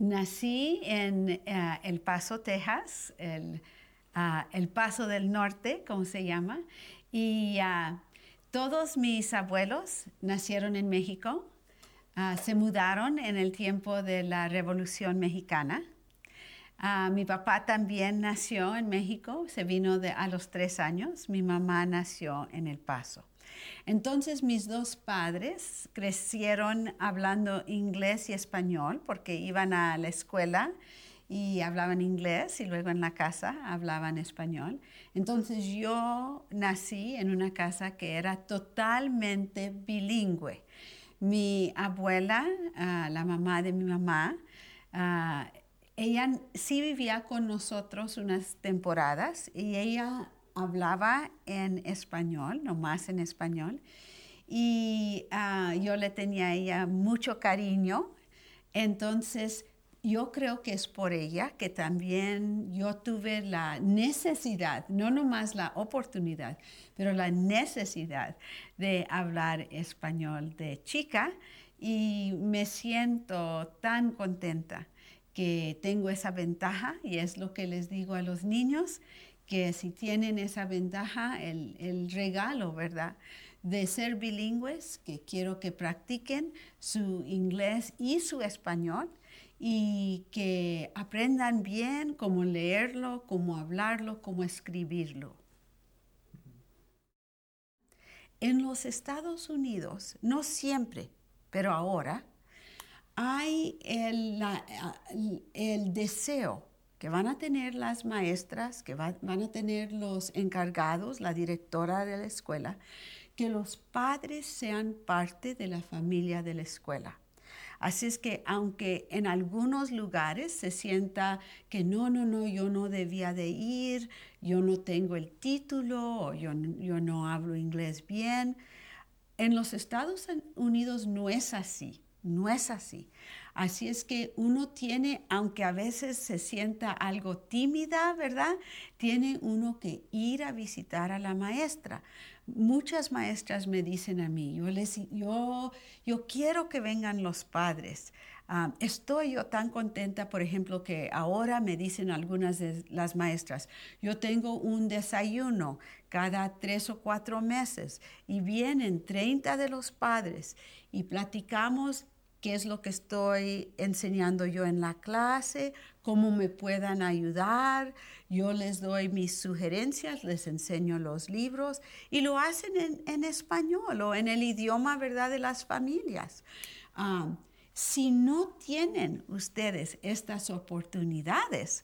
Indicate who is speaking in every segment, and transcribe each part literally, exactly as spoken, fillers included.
Speaker 1: nací en uh, El Paso, Texas, el, uh, el Paso del Norte, como se llama, y uh, todos mis abuelos nacieron en México. Uh, se mudaron en el tiempo de la Revolución Mexicana. Uh, mi papá también nació en México, se vino de, a los tres años. Mi mamá nació en El Paso. Entonces mis dos padres crecieron hablando inglés y español porque iban a la escuela y hablaban inglés y luego en la casa hablaban español. Entonces yo nací en una casa que era totalmente bilingüe. Mi abuela, uh, la mamá de mi mamá, uh, ella sí vivía con nosotros unas temporadas y ella hablaba en español, nomás en español, y uh, yo le tenía a ella mucho cariño. Entonces yo creo que es por ella que también yo tuve la necesidad, no nomás la oportunidad, pero la necesidad de hablar español de chica, y me siento tan contenta que tengo esa ventaja, y es lo que les digo a los niños, que si tienen esa ventaja, el, el regalo, ¿verdad?, de ser bilingües, que quiero que practiquen su inglés y su español, y que aprendan bien cómo leerlo, cómo hablarlo, cómo escribirlo. En los Estados Unidos, no siempre, pero ahora, hay el, la, el, el deseo que van a tener las maestras, que va, van a tener los encargados, la directora de la escuela, que los padres sean parte de la familia de la escuela. Así es que aunque en algunos lugares se sienta que no, no, no, yo no debía de ir, yo no tengo el título, o yo, yo no hablo inglés bien, en los Estados Unidos no es así. No es así. Así es que uno tiene, aunque a veces se sienta algo tímida, ¿verdad?, tiene uno que ir a visitar a la maestra. Muchas maestras me dicen a mí, yo, les, yo, yo quiero que vengan los padres. Um, estoy yo tan contenta, por ejemplo, que ahora me dicen algunas de las maestras, yo tengo un desayuno cada tres o cuatro meses y vienen treinta de los padres y platicamos qué es lo que estoy enseñando yo en la clase, cómo me puedan ayudar. Yo les doy mis sugerencias, les enseño los libros y lo hacen en, en español o en el idioma, ¿verdad?, de las familias. Um, si no tienen ustedes estas oportunidades,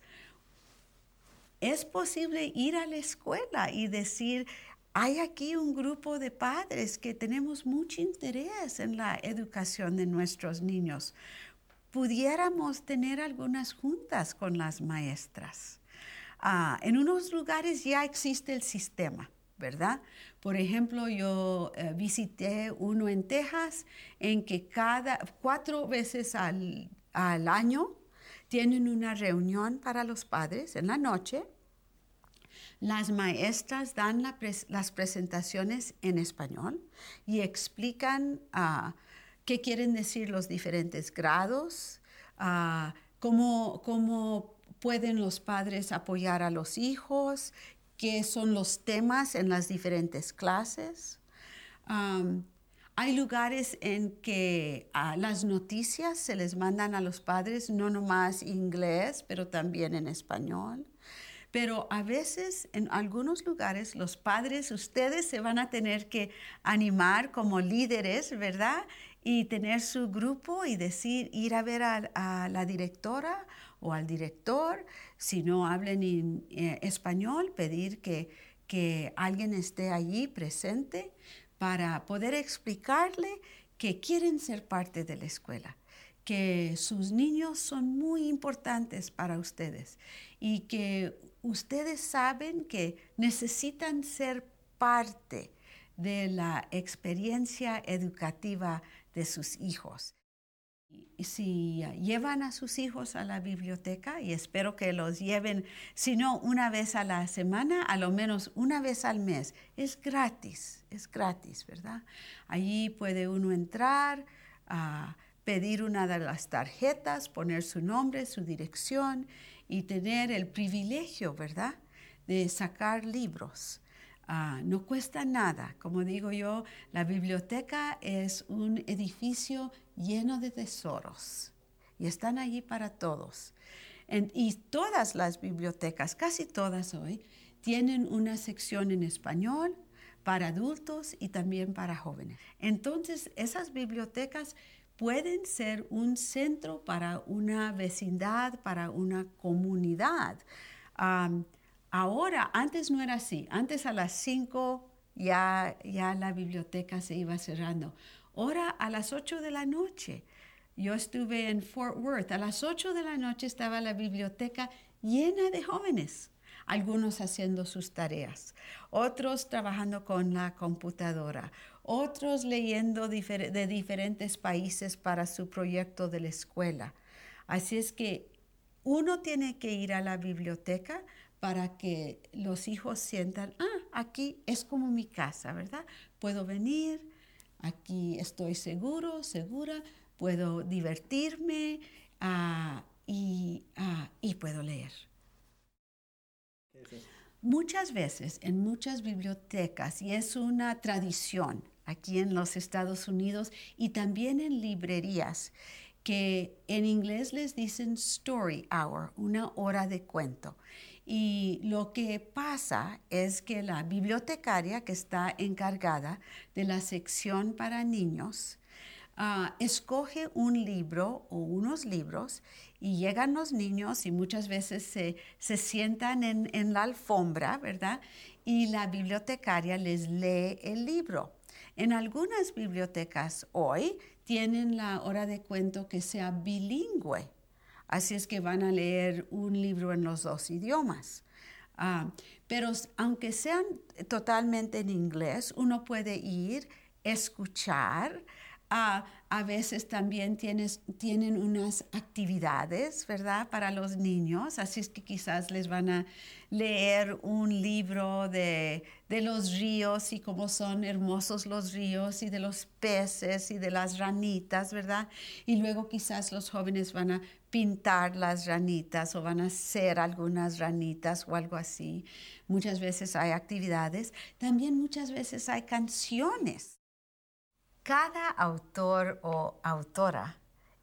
Speaker 1: es posible ir a la escuela y decir, hay aquí un grupo de padres que tenemos mucho interés en la educación de nuestros niños. Pudiéramos tener algunas juntas con las maestras. Ah, en unos lugares ya existe el sistema, ¿verdad? Por ejemplo, yo eh, visité uno en Texas en que cada cuatro veces al, al año tienen una reunión para los padres en la noche. Las maestras dan la pres las presentaciones en español y explican uh, qué quieren decir los diferentes grados, uh, cómo, cómo pueden los padres apoyar a los hijos, qué son los temas en las diferentes clases. Um, hay lugares en que uh, las noticias se les mandan a los padres, no nomás inglés, pero también en español. Pero a veces, en algunos lugares, los padres, ustedes se van a tener que animar como líderes, ¿verdad?, y tener su grupo y decir, ir a ver a, a la directora o al director, si no hablan en eh, español, pedir que, que alguien esté allí presente para poder explicarle que quieren ser parte de la escuela, que sus niños son muy importantes para ustedes y que ustedes saben que necesitan ser parte de la experiencia educativa de sus hijos. Y si llevan a sus hijos a la biblioteca, y espero que los lleven, si no una vez a la semana, a lo menos una vez al mes, es gratis, es gratis, ¿verdad? Allí puede uno entrar, uh, pedir una de las tarjetas, poner su nombre, su dirección y tener el privilegio, ¿verdad?, de sacar libros. Uh, no cuesta nada. Como digo yo, la biblioteca es un edificio lleno de tesoros y están allí para todos. En, y todas las bibliotecas, casi todas hoy, tienen una sección en español para adultos y también para jóvenes. Entonces, esas bibliotecas pueden ser un centro para una vecindad, para una comunidad. Um, Ahora, antes no era así. Antes a las cinco ya, ya la biblioteca se iba cerrando. Ahora a las ocho de la noche. Yo estuve en Fort Worth. A las ocho de la noche estaba la biblioteca llena de jóvenes. Algunos haciendo sus tareas, otros trabajando con la computadora, otros leyendo difer- de diferentes países para su proyecto de la escuela. Así es que uno tiene que ir a la biblioteca para que los hijos sientan, ah, aquí es como mi casa, ¿verdad? Puedo venir, aquí estoy seguro, segura, puedo divertirme uh, y, uh, y puedo leer. Sí. Muchas veces en muchas bibliotecas, y es una tradición aquí en los Estados Unidos y también en librerías, que en inglés les dicen story hour, una hora de cuento. Y lo que pasa es que la bibliotecaria que está encargada de la sección para niños uh, escoge un libro o unos libros y llegan los niños y muchas veces se, se sientan en, en la alfombra, ¿verdad? Y la bibliotecaria les lee el libro. En algunas bibliotecas hoy tienen la hora de cuento que sea bilingüe. Así es que van a leer un libro en los dos idiomas. Uh, pero aunque sean totalmente en inglés, uno puede ir, escuchar. Uh, a veces también tienes, tienen unas actividades, ¿verdad?, para los niños. Así es que quizás les van a leer un libro de, de los ríos y cómo son hermosos los ríos y de los peces y de las ranitas, ¿verdad? Y luego quizás los jóvenes van a pintar las ranitas o van a hacer algunas ranitas o algo así. Muchas veces hay actividades. También muchas veces hay canciones. Cada autor o autora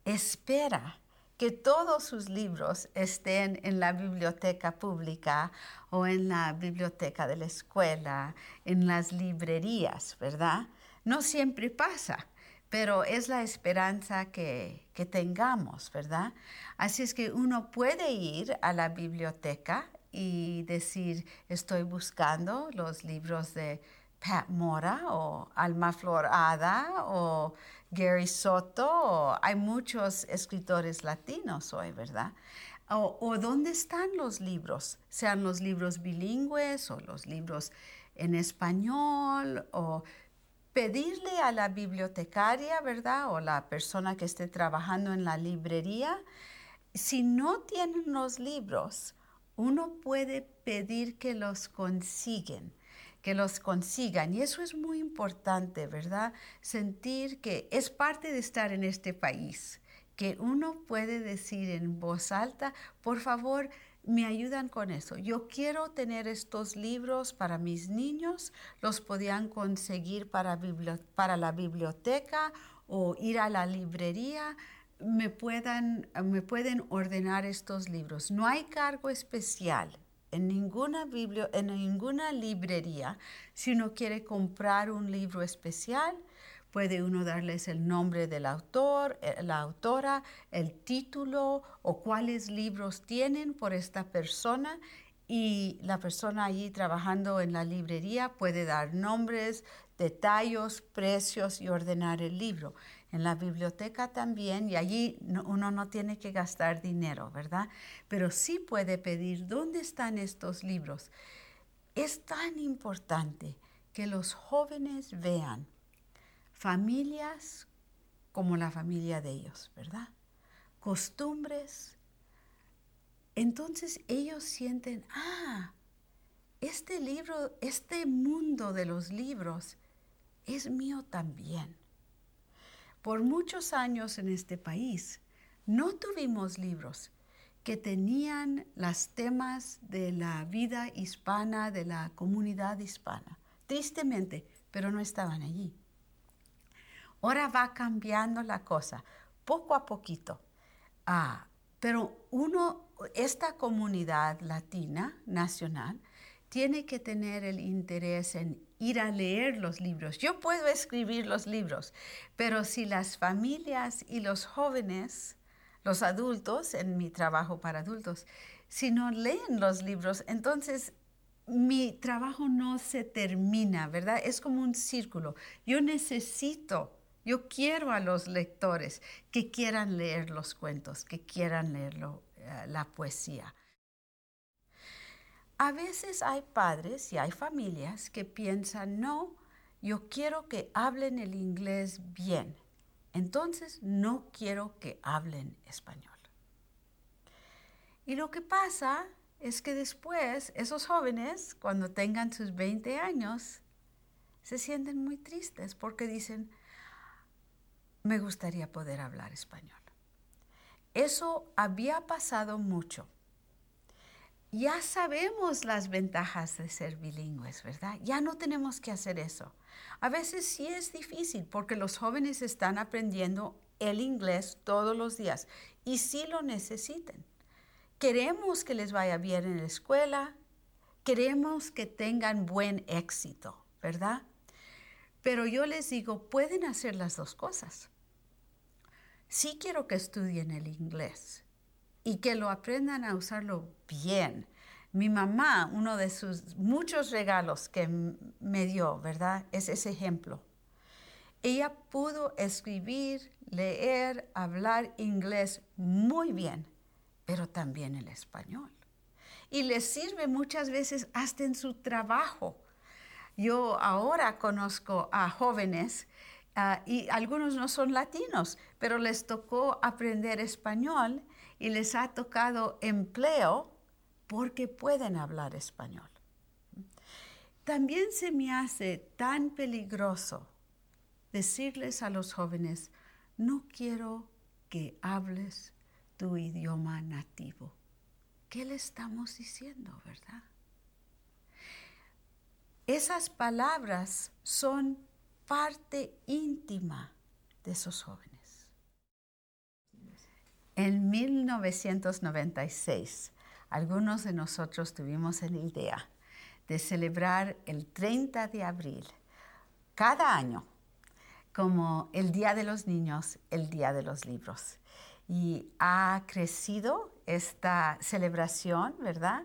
Speaker 1: espera que todos sus libros estén en la biblioteca pública o en la biblioteca de la escuela, en las librerías, ¿verdad? No siempre pasa, pero es la esperanza que, que tengamos, ¿verdad? Así es que uno puede ir a la biblioteca y decir, estoy buscando los libros de Pat Mora o Alma Flor Ada o Gary Soto, o hay muchos escritores latinos hoy, ¿verdad? O, o dónde están los libros, sean los libros bilingües o los libros en español, o pedirle a la bibliotecaria, ¿verdad?, o la persona que esté trabajando en la librería, si no tienen los libros, uno puede pedir que los consiguen. que los consigan. Y eso es muy importante, ¿verdad? Sentir que es parte de estar en este país, que uno puede decir en voz alta, por favor, me ayudan con eso. Yo quiero tener estos libros para mis niños, los podían conseguir para, bibli- para la biblioteca o ir a la librería. Me, puedan, me pueden ordenar estos libros. No hay cargo especial en ninguna, biblio, en ninguna librería. Si uno quiere comprar un libro especial, puede uno darles el nombre del autor, la autora, el título o cuáles libros tienen por esta persona, y la persona allí trabajando en la librería puede dar nombres, detalles, precios y ordenar el libro. En la biblioteca también, y allí no, uno no tiene que gastar dinero, ¿verdad? Pero sí puede pedir dónde están estos libros. Es tan importante que los jóvenes vean familias como la familia de ellos, ¿verdad? Costumbres. Entonces ellos sienten, ah, este libro, este mundo de los libros es mío también. por muchos años en este país no tuvimos libros que tenían los temas de la vida hispana, de la comunidad hispana. Tristemente, pero no estaban allí. Ahora va cambiando la cosa, poco a poquito. Ah, pero uno, esta comunidad latina nacional tiene que tener el interés en ir a leer los libros. Yo puedo escribir los libros, pero si las familias y los jóvenes, los adultos, en mi trabajo para adultos, si no leen los libros, entonces mi trabajo no se termina, ¿verdad? Es como un círculo. Yo necesito, yo quiero a los lectores que quieran leer los cuentos, que quieran leer lo, uh, la poesía. A veces hay padres y hay familias que piensan, no, yo quiero que hablen el inglés bien, entonces no quiero que hablen español. Y lo que pasa es que después esos jóvenes, cuando tengan sus veinte años, se sienten muy tristes porque dicen, me gustaría poder hablar español. Eso había pasado mucho. Ya sabemos las ventajas de ser bilingües, ¿verdad? Ya no tenemos que hacer eso. A veces sí es difícil porque los jóvenes están aprendiendo el inglés todos los días y sí lo necesitan. Queremos que les vaya bien en la escuela, queremos que tengan buen éxito, ¿verdad? Pero yo les digo, pueden hacer las dos cosas. Sí quiero que estudien el inglés y que lo aprendan a usarlo bien. Mi mamá, uno de sus muchos regalos que me dio, ¿verdad? Es ese ejemplo. Ella pudo escribir, leer, hablar inglés muy bien, pero también el español. Y les sirve muchas veces hasta en su trabajo. Yo ahora conozco a jóvenes uh, y algunos no son latinos, pero les tocó aprender español y les ha tocado empleo porque pueden hablar español. También se me hace tan peligroso decirles a los jóvenes, no quiero que hables tu idioma nativo. ¿Qué le estamos diciendo, verdad? Esas palabras son parte íntima de esos jóvenes. En mil novecientos noventa y seis, algunos de nosotros tuvimos la idea de celebrar el treinta de abril cada año como el Día de los Niños, el Día de los Libros. Y ha crecido esta celebración, ¿verdad?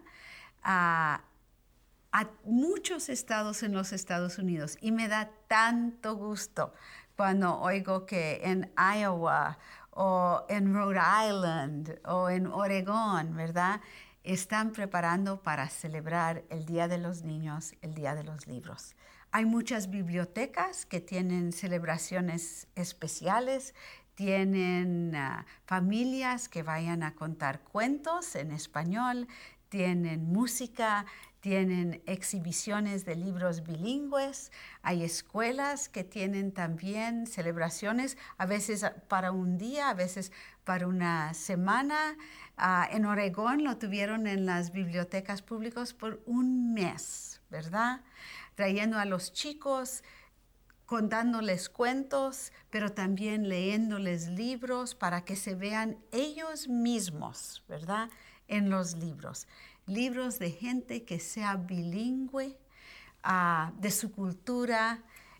Speaker 1: A, a muchos estados en los Estados Unidos. Y me da tanto gusto cuando oigo que en Iowa o en Rhode Island o en Oregón, ¿verdad? Están preparando para celebrar el Día de los Niños, el Día de los Libros. Hay muchas bibliotecas que tienen celebraciones especiales, tienen uh, familias que vayan a contar cuentos en español, tienen música, tienen exhibiciones de libros bilingües, hay escuelas que tienen también celebraciones, a veces para un día, a veces para una semana. Uh, en Oregón lo tuvieron en las bibliotecas públicas por un mes, ¿verdad? Trayendo a los chicos, contándoles cuentos, pero también leyéndoles libros para que se vean ellos mismos, ¿verdad? En los libros. Libros de gente que sea bilingüe, uh, de su cultura,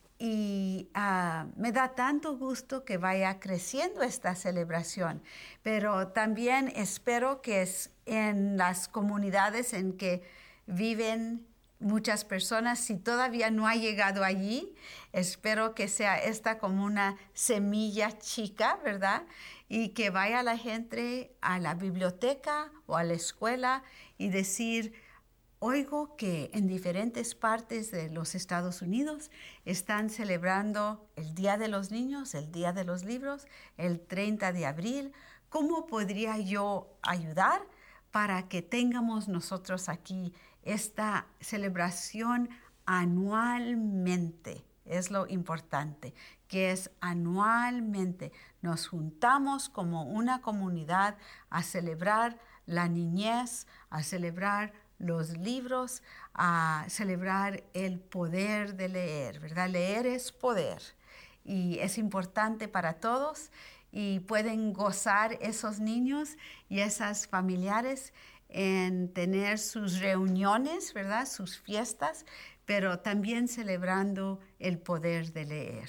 Speaker 1: y uh, me da tanto gusto que vaya creciendo esta celebración, pero también espero que es en las comunidades en que viven muchas personas, si todavía no ha llegado allí, espero que sea esta como una semilla chica, ¿verdad? Y que vaya la gente a la biblioteca o a la escuela y decir, oigo que en diferentes partes de los Estados Unidos están celebrando el Día de los Niños, el Día de los Libros, el treinta de abril. ¿Cómo podría yo ayudar para que tengamos nosotros aquí esta celebración anualmente es lo importante, que es anualmente nos juntamos como una comunidad a celebrar la niñez, a celebrar los libros, a celebrar el poder de leer, ¿verdad? Leer es poder y es importante para todos y pueden gozar esos niños y esas familiares en tener sus reuniones, ¿verdad? Sus fiestas, pero también celebrando el poder de leer.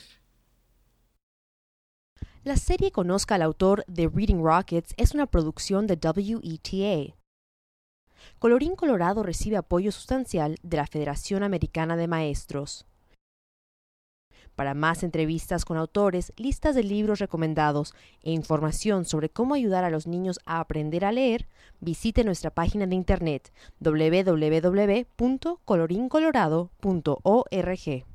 Speaker 2: La serie Conozca al autor de Reading Rockets es una producción de W E T A. Colorín Colorado recibe apoyo sustancial de la Federación Americana de Maestros. Para más entrevistas con autores, listas de libros recomendados e información sobre cómo ayudar a los niños a aprender a leer, visite nuestra página de internet doble u doble u doble u punto colorín colorado punto org.